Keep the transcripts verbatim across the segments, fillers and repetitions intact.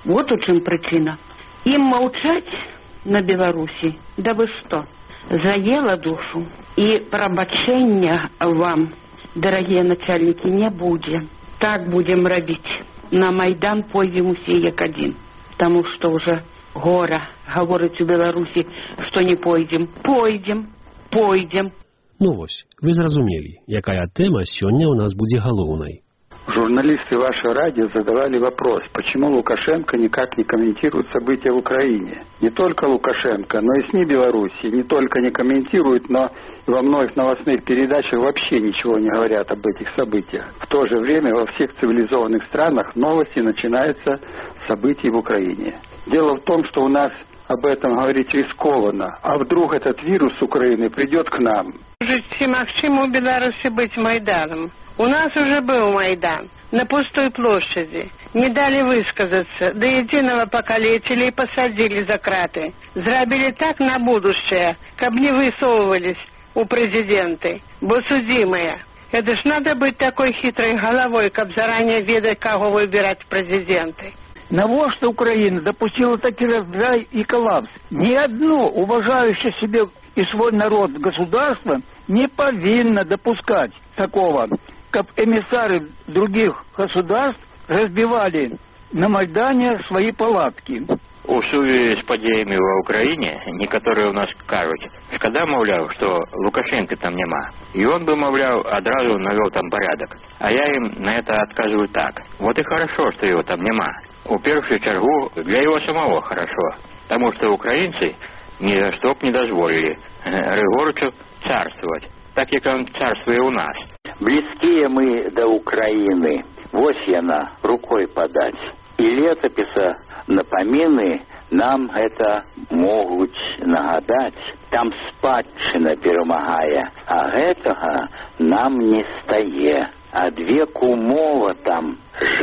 Вот у чым прычына. Ім маўчаць на Беларусі, да вы што, заела душу. І прабачэння вам, дарагія начальнікі, не будзе. Так будзем рабіць. На Майдан пойдзем усе як адзін. Таму што ўжо гора гаворыць у Беларусі, што не пойдзем. Пойдзем, пойдзем. Ну вось, вы зразумелі, якая тэма сёння ў нас будзе галоўнай. Журналисты вашего радио задавали вопрос, почему Лукашенко никак не комментирует события в Украине. Не только Лукашенко, но и СМИ Беларуси не только не комментируют, но и во многих новостных передачах вообще ничего не говорят об этих событиях. В то же время во всех цивилизованных странах новости начинаются с событий в Украине. Дело в том, что у нас об этом говорить рискованно, а вдруг этот вирус с Украины придет к нам. Ці магчыма ў Беларусі быць Майданом? У нас уже был Майдан на пустой площади. Не дали высказаться, до единого покалечили и посадили за краты. Зрабили так на будущее, каб не высовывались у президенты, бо судимые. Это ж надо быть такой хитрой головой, каб заранее ведать, кого выбирать в президенты. Навошта Украина допустила такой раздрай и коллапс? Ни одно уважающее себе и свой народ государство не повинно допускать такого, как эмиссары других государств разбивали на Майдане свои палатки. У сувязі з падзеямі ва Ўкраіне некаторыя ў нас кажуць, шкада, маўляў, што Лукашенко там няма. І он бы, маўляў, адразу навёл там порядок. А я им на это отказываю так. Вот и хорошо, что его там нема. У першую чаргу для его самого хорошо. Потому что украинцы ни за что б не дозволили Григорычу царствовать, так как он царствует у нас. Близкие мы до Украины, вось яна рукой подать. И летописа напомины нам это могут нагадать. Там спадщина перемагая, а гэтага нам не стае. А веку мова там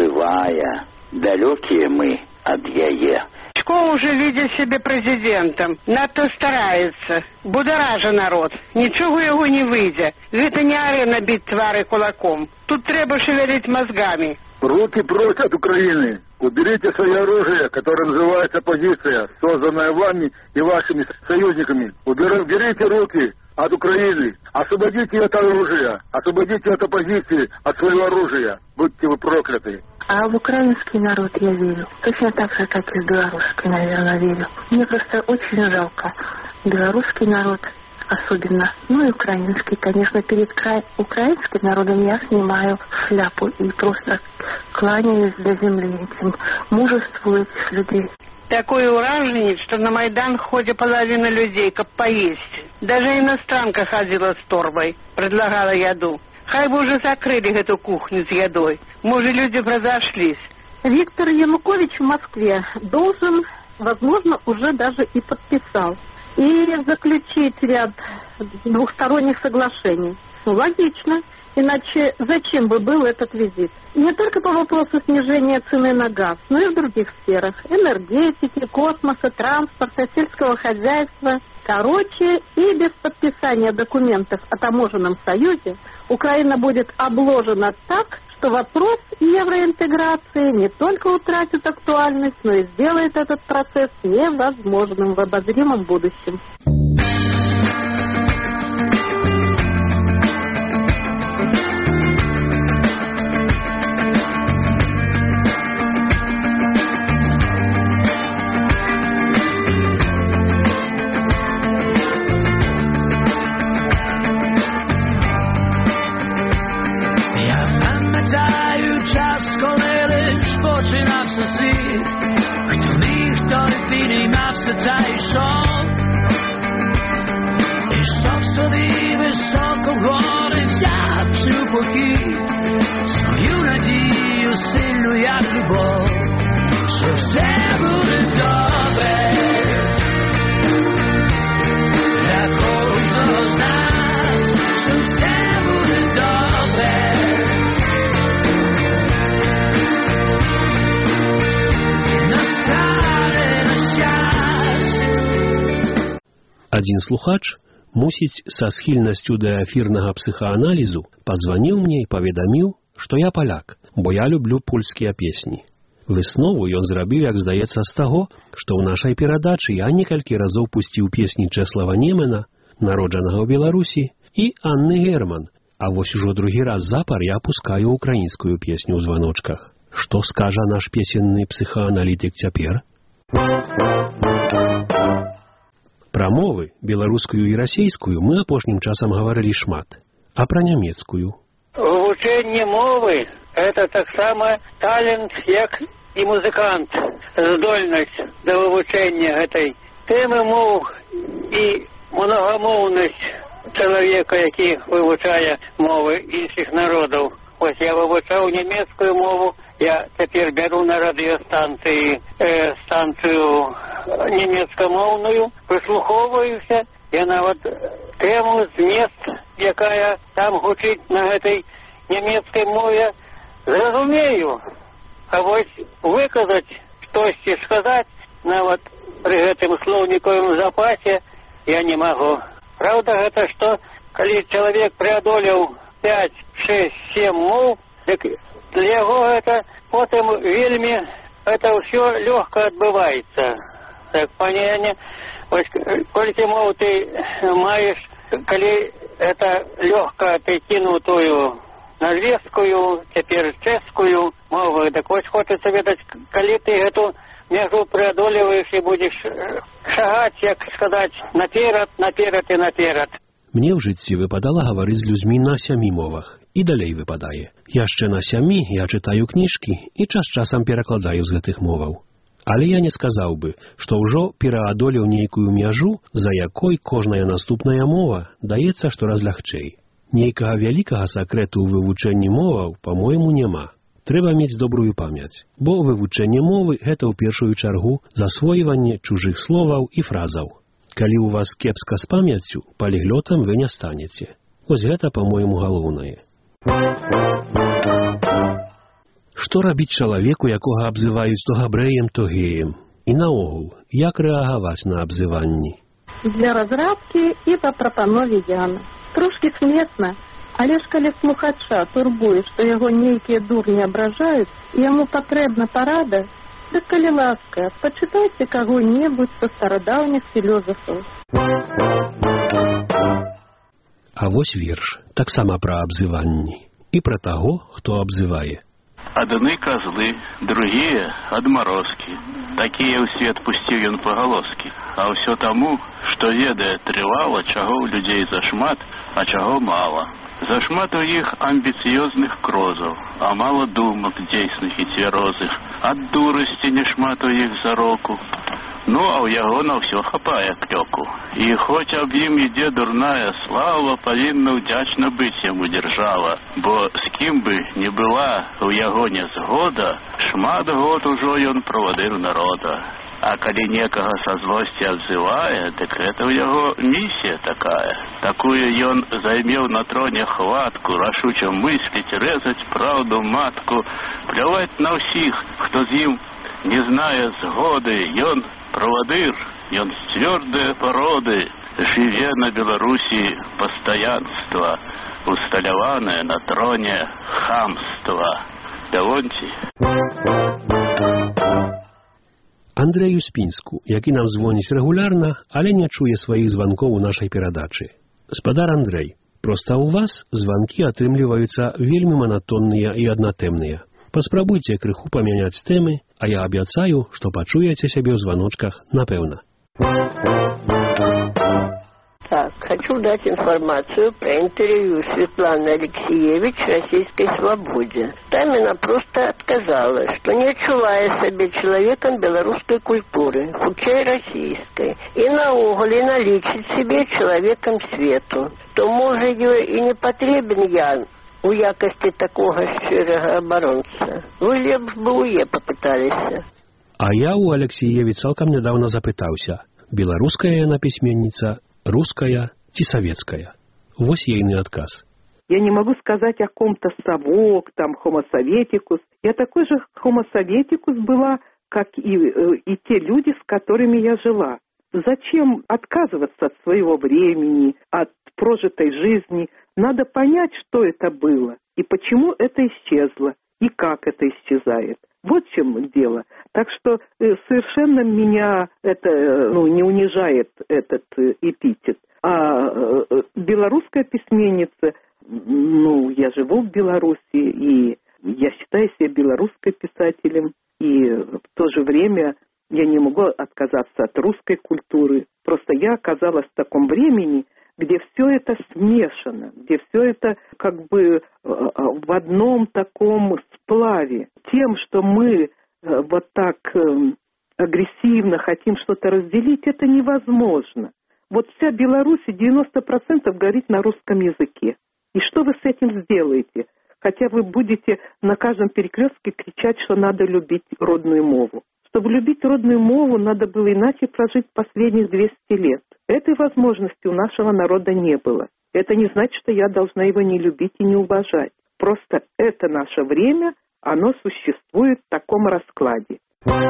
живая, далекие мы от яе. Школа уже видит себя президентом, надто старается, будоража народ, ничего его не выйдет. Это не арена бить твары кулаком, тут треба шевелить мозгами. Руки прочь от Украины, уберите свое оружие, которое называется оппозиция, созданное вами и вашими союзниками. Уберите руки от Украины, освободите это оружие, освободите от оппозиции, от своего оружия, будьте вы прокляты. А в украинский народ я верю. Точно так же, как и в белорусский, наверное, верю. Мне просто очень жалко белорусский народ особенно. Ну и украинский, конечно, перед край... украинским народом я снимаю шляпу и просто кланяюсь до земли этим мужеству этих людей. Такой ураженец, что на Майдан ходит половина людей, как поесть. Даже иностранка ходила с торбой, предлагала еду. Хай бы уже закрыли эту кухню с едой. Может, люди разошлись. Виктор Янукович в Москве должен, возможно, уже даже и подписал. И заключить ряд двухсторонних соглашений. Ну, логично. Иначе зачем бы был этот визит? Не только по вопросу снижения цены на газ, но и в других сферах. Энергетики, космоса, транспорта, сельского хозяйства. Короче, и без подписания документов о таможенном союзе Украина будет обложена так, что вопрос евроинтеграции не только утратит актуальность, но и сделает этот процесс невозможным в обозримом будущем. Один слухач, мусіць, са схільнасцю да эфірнага псіхааналізу, пазваніў мне і паведаміў, што я паляк, бо я люблю польскія песні. Выснову ён зрабіў, як здаецца, з таго, што ў нашай перадачы я некалькі разоў пусціў песні Чэслава Немена, народжанага ў Беларусі, і Анны Герман, а вось ужо другі раз запар я пускаю украінскую песню ў званочках. Што скажа наш песенны псіхааналітык цяпер? Пра мовы, беларускую і расейскую, мы апошнім часам гаварылі шмат. А пра нямецкую? Вывучэнне мовы – это таксама талент, як і музыкант, здольнасць да вывучэння гэтай тэмы моў і многамоўнасць чалавека, які вывучае мовы іншых народаў. Вось я вывучаў нямецкую мову, я цяпер бяру на радыёстанцыі э, станцыю нямецкамоўную, прыслухоўваюся, я нават тэму, змест, якая там гучыць на гэтай нямецкай мове, зразумею. А вось выказаць, штосьці сказаць, нават пры гэтым слоўнікавым запасе я не магу. Правда, гэта што, калі чалавек преадолеў пяць, шэсць, сем моў, так для яго гэта потым вельмі это ўсё лёгка адбываецца. Так, паняне, вось колькі моў ты маеш, калі это лёгка ты кінуў тую норвежскую, цяпер чэшскую мову, так вось хочацца ведаць, калі ты гэту межу преодолеваешь и будешь шагать, як сказать, наперад, наперад и наперад. Мне ў жыцці выпадала гаварыць з людзьмі на сямі мовах. І далей выпадае. Яшчэ на сямі я чытаю кніжкі і час-часам перакладаю з гэтых моваў. Але я не сказаў бы, што ўжо пераадолеў нейкую мяжу, за якой кожная наступная мова даецца штораз лягчэй. Нейкага вялікага сакрэту ў вывучэнні моваў, па-мойму, няма. Трэба мець добрую памяць, бо вывучэнне мовы – гэта ў першую чаргу засвойванне чужых словаў і фразаў. Калі ў вас кепска з памяццю, паліглётам вы не станеце. Вось гэта, па-мойму, галоўнае. Што рабіць чалавеку, якога абзываюць то габрэем, то геем? І наогул, як рэагаваць на абзыванні? Для разрадкі і па прапанове Яна. Трошкі смешна, але ж калі слухача турбуе, што яго нейкія дурні абражаюць, і яму патрэбна парада, дык калі ласка, пачытайце каго-небудзь са старадаўніх філёзафаў. А вось верш, таксама пра абзыванні. І пра таго, хто абзывае. Адны козлы, другие адморозкі. Такія ў свет пусціў ён пагалоскі. А ўсё таму, што ведае трывала, чаго ў людзей зашмат, а чаго мала. Зашмат у іх амбіцыёзных крозаў, а мала думак дзейсных і цвярозых. Ад дурасці нешмат у іх зароку. Ну, а ў яго на ўсё хапае клёку. І хоць аб ім ідзе дурная слава, павінна ўдзячна быць яму дзяржава. Бо з кім бы не была ў яго нязгода, шмат год ужо ён правадыр народа. А калі некага са злосці абзывае, дык гэта ў яго місія такая. Такую ён займеў на троне хватку, рашуча мысліць, рэзаць праўду матку, пляваць на ўсіх, хто з ім не знае згоды. Ён правадыр, ён з цвёрдыя пароды, жыве на Беларусі пастаянства, усталяванае на троне хамства. Лявонці. Андрэю Спінску, які нам звоніць рэгулярна, але не чуе сваіх званкоў у нашай перадачы. Спадар Андрэй, проста ў вас званкі атрымліваюцца вельмі манатонныя і аднатэмныя. Паспрабуйце крыху памяняць тэмы, а я абяцаю, што пачуеце сябе ў званочках напэўна. Так, хочу дать информацию про интервью Светланы Алексеевич «Российской свободе». Там она просто отказала, что не адчувае сябе человеком белорусской культуры, хутчэй российской, и наогул не налічыць себе человеком свету. То, может, ёй и не потребен я у якости такого шчырага абаронца. Вы лепш бы у е попыталіся. А я у Алексеевич цалкам нядаўна запытаўся, беларуская яна пісьменніца, русская ці советская. Вось ейны адказ. Я не могу сказать о ком-то совок, там, хомосоветикус. Я такой же хомосоветикус была, как и, и те люди, с которыми я жила. Зачем отказываться от своего времени, от прожитой жизни? Надо понять, что это было и почему это исчезло. и как это исчезает. Вот в чем дело. Так что э, совершенно меня это э, ну, не унижает этот э, эпитет. А э, белорусская письменница, ну, я живу в Беларуси, и я считаю себя белорусской писателем, и в то же время я не могу отказаться от русской культуры. Просто я оказалась в таком времени, где все это смешано, где все это как бы в одном таком сплаве. Тем, что мы вот так агрессивно хотим что-то разделить, это невозможно. Вот вся Беларусь девяносто процентов говорит на русском языке. И что вы с этим сделаете? Хотя вы будете на каждом перекрестке кричать, что надо любить родную мову. Чтобы любить родную мову, надо было иначе прожить последних двести лет. Этой возможности у нашего народа не было. Это не значит, что я должна его не любить и не уважать. Просто это наше время, оно существует в таком раскладе.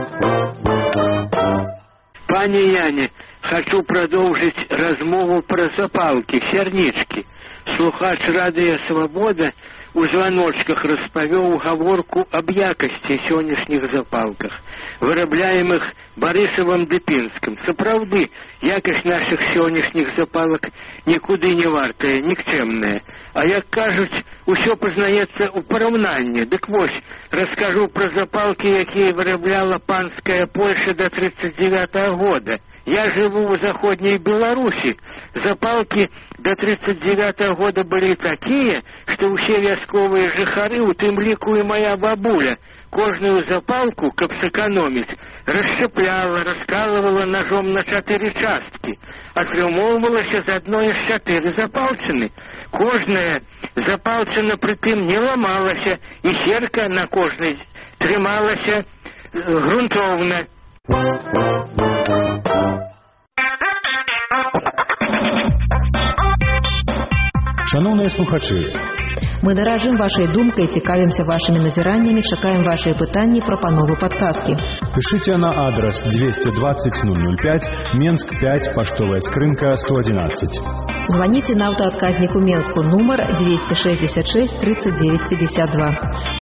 Пані Яне, хочу продолжить размову про запалки, сярнічкі. Слухач Радыё Свабода у званочках распавёў гаворку аб якасці сённяшніх запалках, вырабляемых Барысавым ды Пінскім. Сапраўды, якасць нашых сённяшніх запалак нікуды не вартая, нікчэмная. А як кажуць, усё пазнаецца ў параўнанні. Дык вось, раскажу пра запалкі, якія вырабляла панская Польша да тридцать девятого года. Я живу в Заходней Беларуси. Запалки до тридцать девятого года были такие, что все вясковые жыхары, у тым ліку и моя бабуля, кожную запалку, каб сэкономить, расшчапляла, раскалывала ножом на четыре частки. Атрымоўвалася з адной з чатыры запалчыны. Кожная запалчына прытым не ламалася, і серка на кожнай трымалася грунтоўна. Шановные слухачи, мы даражым вашей думкой, цікавимся вашими назираниями, чекаем ваши пытания, пропановы, подсказки. Пишите на адрес двести двадцать ноль ноль пять, Менск пять, поштовая скрынка сто одиннадцать. Звоните на автоотказнику Менску, номер двести шестьдесят шесть тридцать девять пятьдесят два.